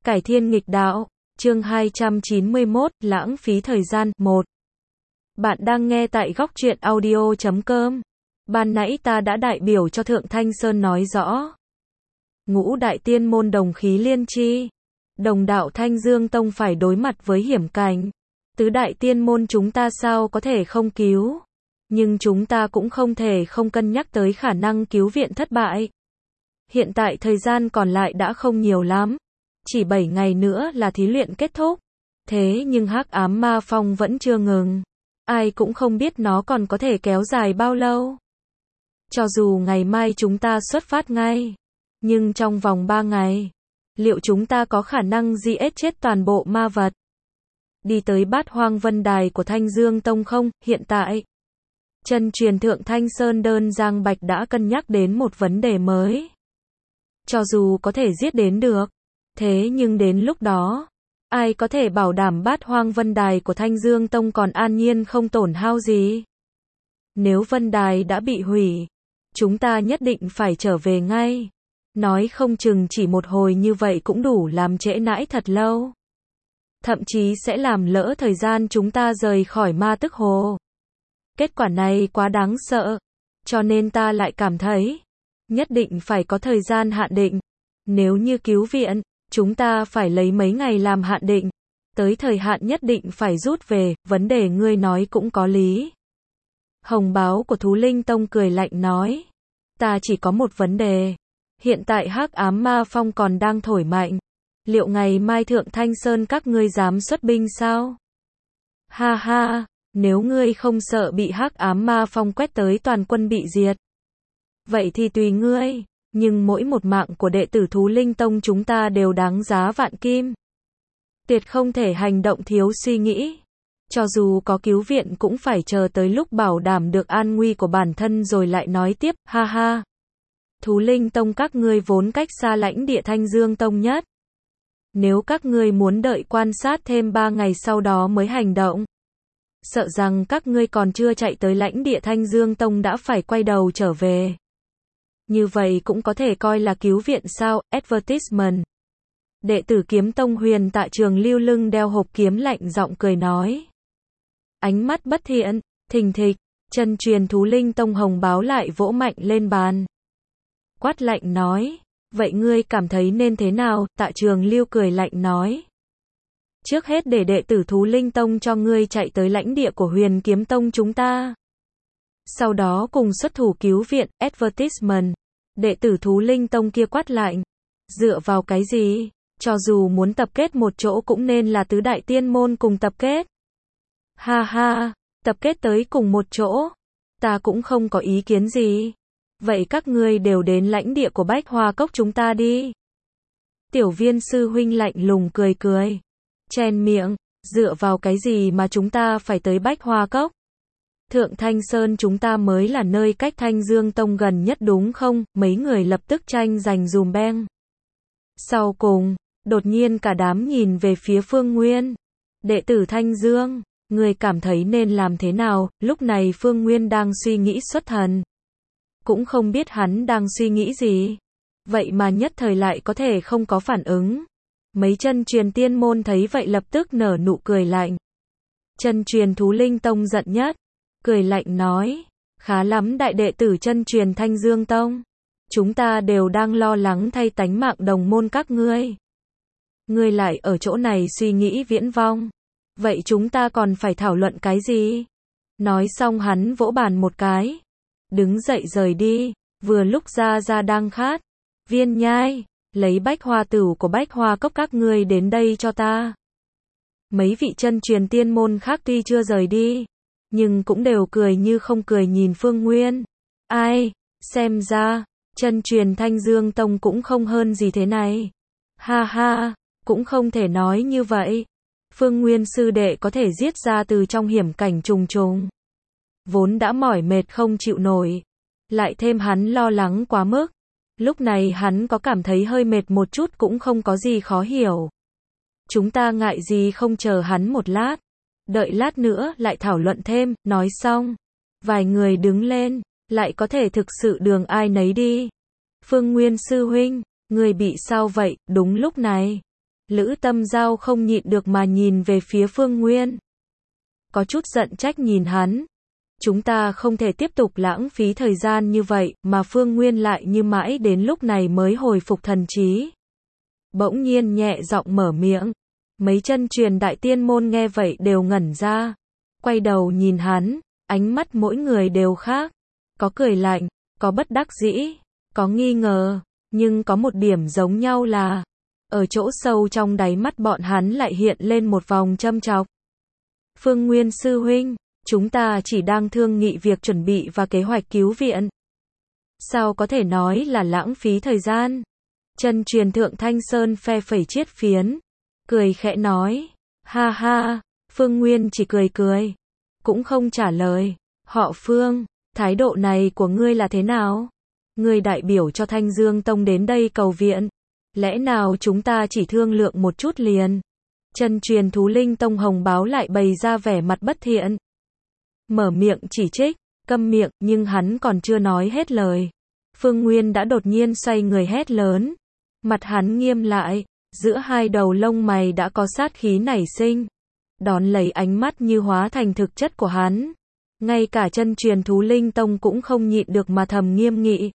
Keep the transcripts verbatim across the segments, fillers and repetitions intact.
Cải thiên nghịch đạo, chương hai trăm chín mươi mốt, lãng phí thời gian, một. Bạn đang nghe tại góc truyện audio chấm com. Ban nãy ta đã đại biểu cho Thượng Thanh Sơn nói rõ. Ngũ đại tiên môn đồng khí liên chi. Đồng đạo Thanh Dương Tông phải đối mặt với hiểm cảnh. Tứ đại tiên môn chúng ta sao có thể không cứu. Nhưng chúng ta cũng không thể không cân nhắc tới khả năng cứu viện thất bại. Hiện tại thời gian còn lại đã không nhiều lắm. Chỉ bảy ngày nữa là thí luyện kết thúc. Thế nhưng hắc ám ma phong vẫn chưa ngừng. Ai cũng không biết nó còn có thể kéo dài bao lâu. Cho dù ngày mai chúng ta xuất phát ngay. Nhưng trong vòng ba ngày. Liệu chúng ta có khả năng giết chết toàn bộ ma vật? Đi tới Bát Hoang Vân Đài của Thanh Dương Tông không? Hiện tại. Chân truyền Thượng Thanh Sơn Đơn Giang Bạch đã cân nhắc đến một vấn đề mới. Cho dù có thể giết đến được. Thế nhưng đến lúc đó, ai có thể bảo đảm Bát Hoang Vân Đài của Thanh Dương Tông còn an nhiên không tổn hao gì? Nếu Vân Đài đã bị hủy, chúng ta nhất định phải trở về ngay. Nói không chừng chỉ một hồi như vậy cũng đủ làm trễ nãi thật lâu. Thậm chí sẽ làm lỡ thời gian chúng ta rời khỏi ma tức hồ. Kết quả này quá đáng sợ, cho nên ta lại cảm thấy, nhất định phải có thời gian hạn định. Nếu như cứu viện, chúng ta phải lấy mấy ngày làm hạn định. Tới thời hạn nhất định phải rút về, vấn đề ngươi nói cũng có lý. Hồng báo của Thú Linh Tông cười lạnh nói. Ta chỉ có một vấn đề. Hiện tại hắc ám ma phong còn đang thổi mạnh. Liệu ngày mai Thượng Thanh Sơn các ngươi dám xuất binh sao? Ha ha, nếu ngươi không sợ bị hắc ám ma phong quét tới toàn quân bị diệt. Vậy thì tùy ngươi. Nhưng mỗi một mạng của đệ tử Thú Linh Tông chúng ta đều đáng giá vạn kim. Tuyệt không thể hành động thiếu suy nghĩ. Cho dù có cứu viện cũng phải chờ tới lúc bảo đảm được an nguy của bản thân rồi lại nói tiếp, ha ha. Thú Linh Tông các ngươi vốn cách xa lãnh địa Thanh Dương Tông nhất. Nếu các ngươi muốn đợi quan sát thêm ba ngày sau đó mới hành động, sợ rằng các ngươi còn chưa chạy tới lãnh địa Thanh Dương Tông đã phải quay đầu trở về. Như vậy cũng có thể coi là cứu viện sao? Advertisement. Đệ tử Kiếm Tông Huyền Tạ Trường Lưu lưng đeo hộp kiếm lạnh giọng cười nói. Ánh mắt bất thiện, thình thịch, chân truyền Thú Linh Tông Hồng báo lại vỗ mạnh lên bàn. Quát lạnh nói, vậy ngươi cảm thấy nên thế nào? Tạ Trường Lưu cười lạnh nói. Trước hết để đệ tử Thú Linh Tông cho ngươi chạy tới lãnh địa của Huyền Kiếm Tông chúng ta. Sau đó cùng xuất thủ cứu viện, advertisement. Đệ tử Thú Linh Tông kia quát lạnh. Dựa vào cái gì? Cho dù muốn tập kết một chỗ cũng nên là tứ đại tiên môn cùng tập kết. Ha ha, tập kết tới cùng một chỗ. Ta cũng không có ý kiến gì. Vậy các ngươi đều đến lãnh địa của Bách Hoa Cốc chúng ta đi. Tiểu Viên sư huynh lạnh lùng cười cười. Chen miệng, dựa vào cái gì mà chúng ta phải tới Bách Hoa Cốc? Thượng Thanh Sơn chúng ta mới là nơi cách Thanh Dương Tông gần nhất đúng không? Mấy người lập tức tranh giành dùm beng. Sau cùng, đột nhiên cả đám nhìn về phía Phương Nguyên. Đệ tử Thanh Dương, người cảm thấy nên làm thế nào? Lúc này Phương Nguyên đang suy nghĩ xuất thần. Cũng không biết hắn đang suy nghĩ gì. Vậy mà nhất thời lại có thể không có phản ứng. Mấy chân truyền tiên môn thấy vậy lập tức nở nụ cười lạnh. Chân truyền Thú Linh Tông giận nhất. Cười lạnh nói, khá lắm đại đệ tử chân truyền Thanh Dương Tông. Chúng ta đều đang lo lắng thay tánh mạng đồng môn các ngươi. Ngươi lại ở chỗ này suy nghĩ viễn vong. Vậy chúng ta còn phải thảo luận cái gì? Nói xong hắn vỗ bàn một cái. Đứng dậy rời đi, vừa lúc ra ra đang khát. Viên Nhai, lấy bách hoa tửu của Bách Hoa Cốc các ngươi đến đây cho ta. Mấy vị chân truyền tiên môn khác tuy chưa rời đi. Nhưng cũng đều cười như không cười nhìn Phương Nguyên. Ai, xem ra, chân truyền Thanh Dương Tông cũng không hơn gì thế này. Ha ha, cũng không thể nói như vậy. Phương Nguyên sư đệ có thể giết ra từ trong hiểm cảnh trùng trùng. Vốn đã mỏi mệt không chịu nổi. Lại thêm hắn lo lắng quá mức. Lúc này hắn có cảm thấy hơi mệt một chút cũng không có gì khó hiểu. Chúng ta ngại gì không chờ hắn một lát. Đợi lát nữa lại thảo luận thêm, nói xong. Vài người đứng lên, lại có thể thực sự đường ai nấy đi. Phương Nguyên sư huynh, người bị sao vậy? Đúng lúc này. Lữ Tâm Giao không nhịn được mà nhìn về phía Phương Nguyên. Có chút giận trách nhìn hắn. Chúng ta không thể tiếp tục lãng phí thời gian như vậy, mà Phương Nguyên lại như mãi đến lúc này mới hồi phục thần trí. Bỗng nhiên nhẹ giọng mở miệng. Mấy chân truyền đại tiên môn nghe vậy đều ngẩn ra. Quay đầu nhìn hắn, ánh mắt mỗi người đều khác. Có cười lạnh, có bất đắc dĩ, có nghi ngờ, nhưng có một điểm giống nhau là, ở chỗ sâu trong đáy mắt bọn hắn lại hiện lên một vòng châm chọc. Phương Nguyên sư huynh, chúng ta chỉ đang thương nghị việc chuẩn bị và kế hoạch cứu viện. Sao có thể nói là lãng phí thời gian? Chân truyền Thượng Thanh Sơn phe phẩy chiết phiến, cười khẽ nói, ha ha, Phương Nguyên chỉ cười cười, cũng không trả lời. Họ Phương, thái độ này của ngươi là thế nào? Ngươi đại biểu cho Thanh Dương Tông đến đây cầu viện, lẽ nào chúng ta chỉ thương lượng một chút liền? Chân truyền Thú Linh Tông Hồng Báo lại bày ra vẻ mặt bất thiện. Mở miệng chỉ trích, câm miệng, nhưng hắn còn chưa nói hết lời. Phương Nguyên đã đột nhiên xoay người hét lớn. Mặt hắn nghiêm lại, giữa hai đầu lông mày đã có sát khí nảy sinh. Đón lấy ánh mắt như hóa thành thực chất của hắn. Ngay cả chân truyền Thú Linh Tông cũng không nhịn được mà thầm nghiêm nghị.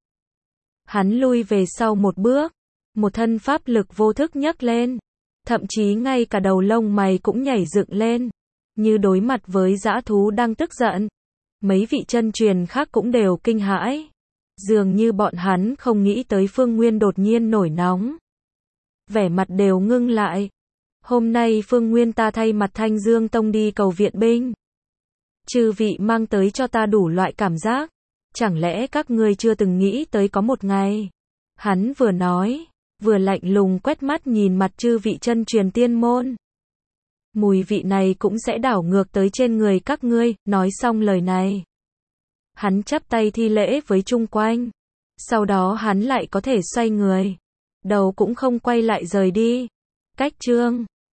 Hắn lui về sau một bước, một thân pháp lực vô thức nhấc lên. Thậm chí ngay cả đầu lông mày cũng nhảy dựng lên, như đối mặt với dã thú đang tức giận. Mấy vị chân truyền khác cũng đều kinh hãi. Dường như bọn hắn không nghĩ tới Phương Nguyên đột nhiên nổi nóng. Vẻ mặt đều ngưng lại. Hôm nay Phương Nguyên ta thay mặt Thanh Dương Tông đi cầu viện binh. Chư vị mang tới cho ta đủ loại cảm giác. Chẳng lẽ các ngươi chưa từng nghĩ tới có một ngày? Hắn vừa nói, vừa lạnh lùng quét mắt nhìn mặt chư vị chân truyền tiên môn. Mùi vị này cũng sẽ đảo ngược tới trên người các ngươi. Nói xong lời này, hắn chắp tay thi lễ với chung quanh. Sau đó hắn lại có thể xoay người, đầu cũng không quay lại rời đi. Cách chương